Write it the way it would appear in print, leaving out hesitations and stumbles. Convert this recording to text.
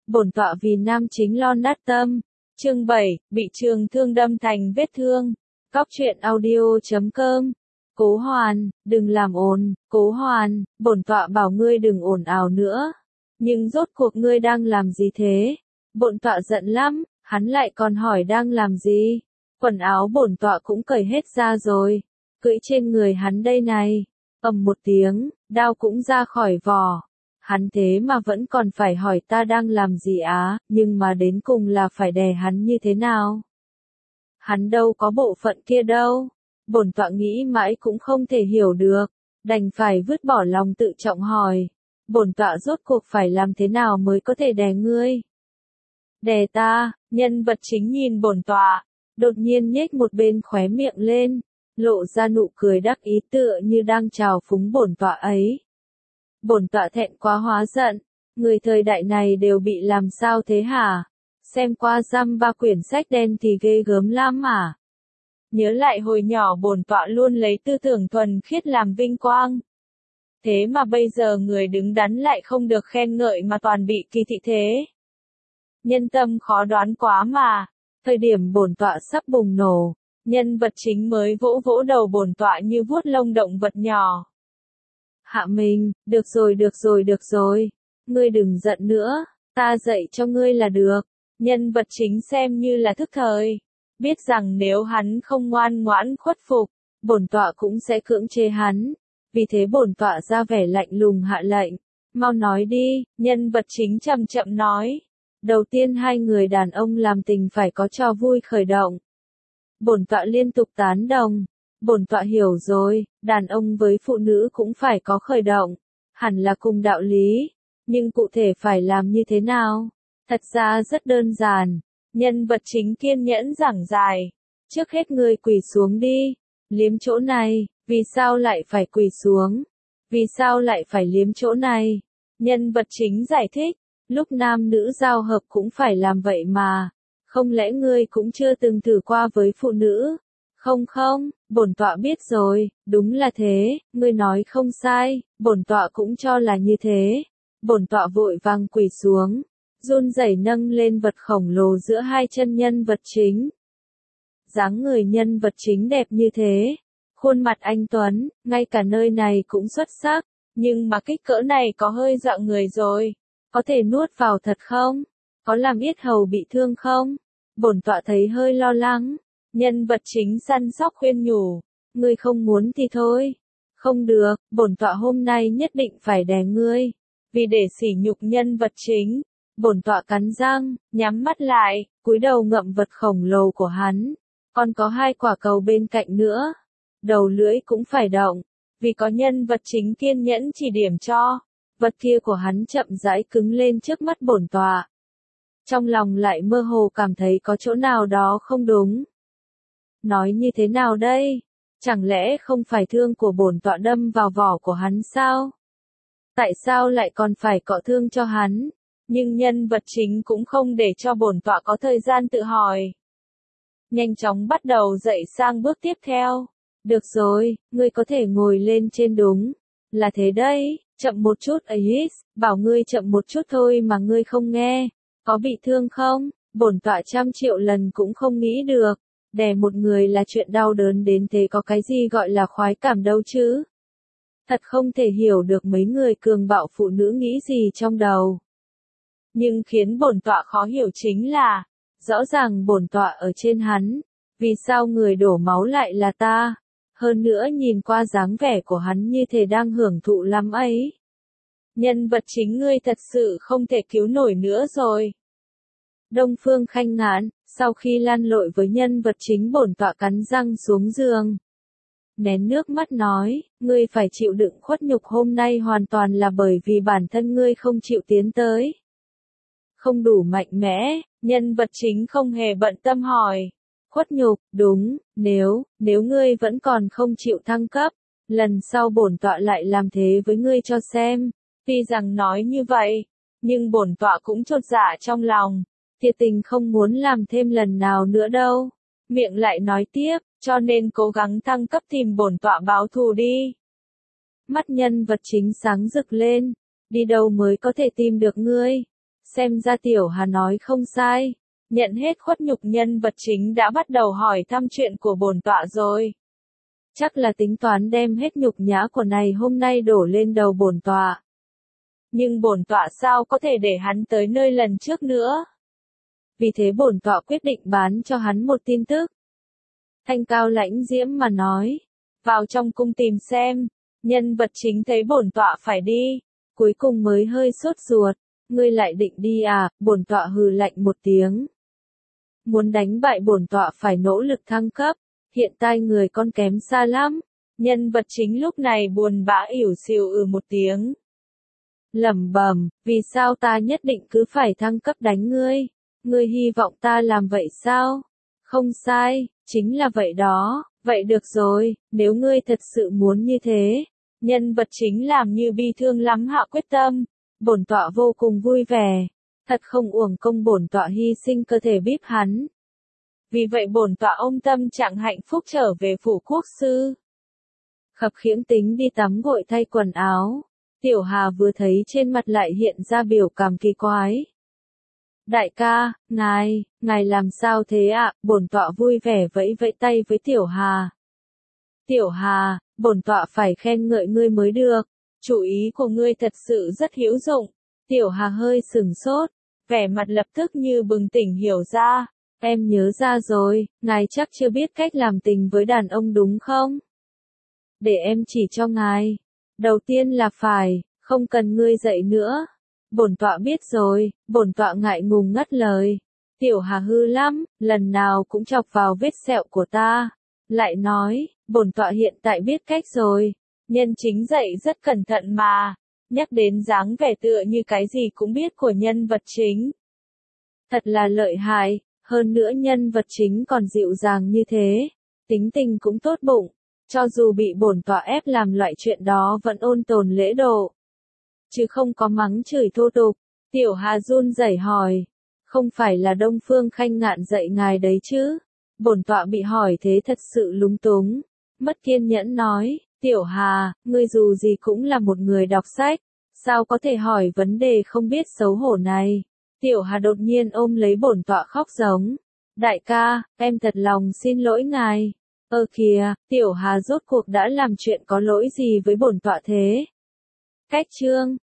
Bổn tọa vì nam chính lo nát tâm. Chương 7, bị trường thương đâm thành vết thương. Cóc truyện audio.com. Cố Hoàn, đừng làm ồn, Cố Hoàn, bổn tọa bảo ngươi đừng ồn ào nữa. Nhưng rốt cuộc ngươi đang làm gì thế? Bổn tọa giận lắm, hắn lại còn hỏi đang làm gì? Quần áo bổn tọa cũng cởi hết ra rồi, cưỡi trên người hắn đây này. Ầm một tiếng, đao cũng ra khỏi vỏ. Hắn thế mà vẫn còn phải hỏi ta đang làm gì á, nhưng mà đến cùng là phải đè hắn như thế nào? Hắn đâu có bộ phận kia đâu. Bổn tọa nghĩ mãi cũng không thể hiểu được, đành phải vứt bỏ lòng tự trọng hỏi. Bổn tọa rốt cuộc phải làm thế nào mới có thể đè ngươi? Đè ta, nhân vật chính nhìn bổn tọa, đột nhiên nhếch một bên khóe miệng lên, lộ ra nụ cười đắc ý tựa như đang chào phúng bổn tọa ấy. Bổn tọa thẹn quá hóa giận, người thời đại này đều bị làm sao thế hả? Xem qua dăm ba quyển sách đen thì ghê gớm lắm à? Nhớ lại hồi nhỏ bổn tọa luôn lấy tư tưởng thuần khiết làm vinh quang. Thế mà bây giờ người đứng đắn lại không được khen ngợi mà toàn bị kỳ thị thế. Nhân tâm khó đoán quá mà. Thời điểm bổn tọa sắp bùng nổ, nhân vật chính mới vỗ vỗ đầu bổn tọa như vuốt lông động vật nhỏ. Hạ Minh, được rồi, ngươi đừng giận nữa, ta dạy cho ngươi là được. Nhân vật chính xem như là thức thời, biết rằng nếu hắn không ngoan ngoãn khuất phục, bổn tọa cũng sẽ cưỡng chế hắn. Vì thế bổn tọa ra vẻ lạnh lùng hạ lệnh, mau nói đi. Nhân vật chính chậm chậm nói. Đầu tiên hai người đàn ông làm tình phải có trò vui khởi động. Bổn tọa liên tục tán đồng. Bổn tọa hiểu rồi, đàn ông với phụ nữ cũng phải có khởi động. Hẳn là cùng đạo lý. Nhưng cụ thể phải làm như thế nào? Thật ra rất đơn giản. Nhân vật chính kiên nhẫn giảng giải. Trước hết ngươi quỳ xuống đi. Liếm chỗ này. Vì sao lại phải quỳ xuống? Vì sao lại phải liếm chỗ này? Nhân vật chính giải thích. Lúc nam nữ giao hợp cũng phải làm vậy mà. Không lẽ ngươi cũng chưa từng thử qua với phụ nữ? Không, bổn tọa biết rồi, đúng là thế, ngươi nói không sai, bổn tọa cũng cho là như thế. Bổn tọa vội vàng quỳ xuống, run rẩy nâng lên vật khổng lồ giữa hai chân nhân vật chính. Dáng người nhân vật chính đẹp như thế, khuôn mặt anh tuấn, ngay cả nơi này cũng xuất sắc, nhưng mà kích cỡ này có hơi dọa người rồi. Có thể nuốt vào thật không? Có làm yết hầu bị thương không? Bổn tọa thấy hơi lo lắng. Nhân vật chính săn sóc khuyên nhủ. Ngươi không muốn thì thôi. Không được, bổn tọa hôm nay nhất định phải đè ngươi. Vì để sỉ nhục nhân vật chính, bổn tọa cắn răng, nhắm mắt lại, cúi đầu ngậm vật khổng lồ của hắn. Còn có hai quả cầu bên cạnh nữa. Đầu lưỡi cũng phải động. Vì có nhân vật chính kiên nhẫn chỉ điểm cho. Vật kia của hắn chậm rãi cứng lên trước mắt bổn tọa. Trong lòng lại mơ hồ cảm thấy có chỗ nào đó không đúng. Nói như thế nào đây? Chẳng lẽ không phải thương của bổn tọa đâm vào vỏ của hắn sao? Tại sao lại còn phải cọ thương cho hắn? Nhưng nhân vật chính cũng không để cho bổn tọa có thời gian tự hỏi. Nhanh chóng bắt đầu dậy sang bước tiếp theo. Được rồi, ngươi có thể ngồi lên trên đúng. Là thế đấy. Chậm một chút ấy, bảo ngươi chậm một chút thôi mà ngươi không nghe. Có bị thương không? Bổn tọa 100.000.000 lần cũng không nghĩ được. Đè một người là chuyện đau đớn đến thế, có cái gì gọi là khoái cảm đâu chứ? Thật không thể hiểu được mấy người cường bạo phụ nữ nghĩ gì trong đầu. Nhưng khiến bổn tọa khó hiểu chính là, rõ ràng bổn tọa ở trên hắn. Vì sao người đổ máu lại là ta? Hơn nữa nhìn qua dáng vẻ của hắn như thể đang hưởng thụ lắm ấy. Nhân vật chính ngươi thật sự không thể cứu nổi nữa rồi. Đông Phương Khanh Ngạn, sau khi lan lội với nhân vật chính bổn tọa cắn răng xuống giường. Nén nước mắt nói, ngươi phải chịu đựng khuất nhục hôm nay hoàn toàn là bởi vì bản thân ngươi không chịu tiến tới. Không đủ mạnh mẽ, nhân vật chính không hề bận tâm hỏi. Khuất nhục, đúng, nếu ngươi vẫn còn không chịu thăng cấp, lần sau bổn tọa lại làm thế với ngươi cho xem. Tuy rằng nói như vậy, nhưng bổn tọa cũng chột dạ trong lòng, thiệt tình không muốn làm thêm lần nào nữa đâu. Miệng lại nói tiếp, cho nên cố gắng thăng cấp tìm bổn tọa báo thù đi. Mắt nhân vật chính sáng rực lên, đi đâu mới có thể tìm được ngươi? Xem ra Tiểu Hà nói không sai. Nhận hết khuất nhục, nhân vật chính đã bắt đầu hỏi thăm chuyện của bổn tọa rồi. Chắc là tính toán đem hết nhục nhã của này hôm nay đổ lên đầu bổn tọa. Nhưng bổn tọa sao có thể để hắn tới nơi lần trước nữa. Vì thế bổn tọa quyết định bán cho hắn một tin tức. Thanh Cao lãnh diễm mà nói. Vào trong cung tìm xem. Nhân vật chính thấy bổn tọa phải đi. Cuối cùng mới hơi sốt ruột. Ngươi lại định đi à? Bổn tọa hừ lạnh một tiếng. Muốn đánh bại bổn tọa phải nỗ lực thăng cấp. Hiện tại người con kém xa lắm. Nhân vật chính lúc này buồn bã ỉu xìu một tiếng. Lẩm bẩm, vì sao ta nhất định cứ phải thăng cấp đánh ngươi? Ngươi hy vọng ta làm vậy sao? Không sai, chính là vậy đó. Vậy được rồi, nếu ngươi thật sự muốn như thế. Nhân vật chính làm như bi thương lắm hạ quyết tâm. Bổn tọa vô cùng vui vẻ. Thật không uổng công bổn tọa hy sinh cơ thể bíp hắn. Vì vậy bổn tọa ôm tâm trạng hạnh phúc trở về phủ quốc sư. Khập khiễng tính đi tắm gội thay quần áo. Tiểu Hà vừa thấy trên mặt lại hiện ra biểu cảm kỳ quái. Đại ca, ngài làm sao thế ạ? Bổn tọa vui vẻ vẫy vẫy tay với Tiểu Hà. Tiểu Hà, bổn tọa phải khen ngợi ngươi mới được. Chủ ý của ngươi thật sự rất hữu dụng. Tiểu Hà hơi sửng sốt, vẻ mặt lập tức như bừng tỉnh hiểu ra. Em nhớ ra rồi, ngài chắc chưa biết cách làm tình với đàn ông đúng không? Để em chỉ cho ngài. Đầu tiên là phải, không cần ngươi dạy nữa. Bổn tọa biết rồi, bổn tọa ngại ngùng ngắt lời. Tiểu Hà hư lắm, lần nào cũng chọc vào vết sẹo của ta. Lại nói, bổn tọa hiện tại biết cách rồi. Nhân chính dạy rất cẩn thận mà. Nhắc đến dáng vẻ tựa như cái gì cũng biết của nhân vật chính. Thật là lợi hại, hơn nữa nhân vật chính còn dịu dàng như thế. Tính tình cũng tốt bụng. Cho dù bị bổn tọa ép làm loại chuyện đó vẫn ôn tồn lễ độ. Chứ không có mắng chửi thô tục. Tiểu Hà run rẩy hỏi. Không phải là Đông Phương Khanh Ngạn dạy ngài đấy chứ? Bổn tọa bị hỏi thế thật sự lúng túng. Mất kiên nhẫn nói. Tiểu Hà, ngươi dù gì cũng là một người đọc sách. Sao có thể hỏi vấn đề không biết xấu hổ này? Tiểu Hà đột nhiên ôm lấy bổn tọa khóc giống. Đại ca, em thật lòng xin lỗi ngài. Kìa, Tiểu Hà rốt cuộc đã làm chuyện có lỗi gì với bổn tọa thế? Cách chương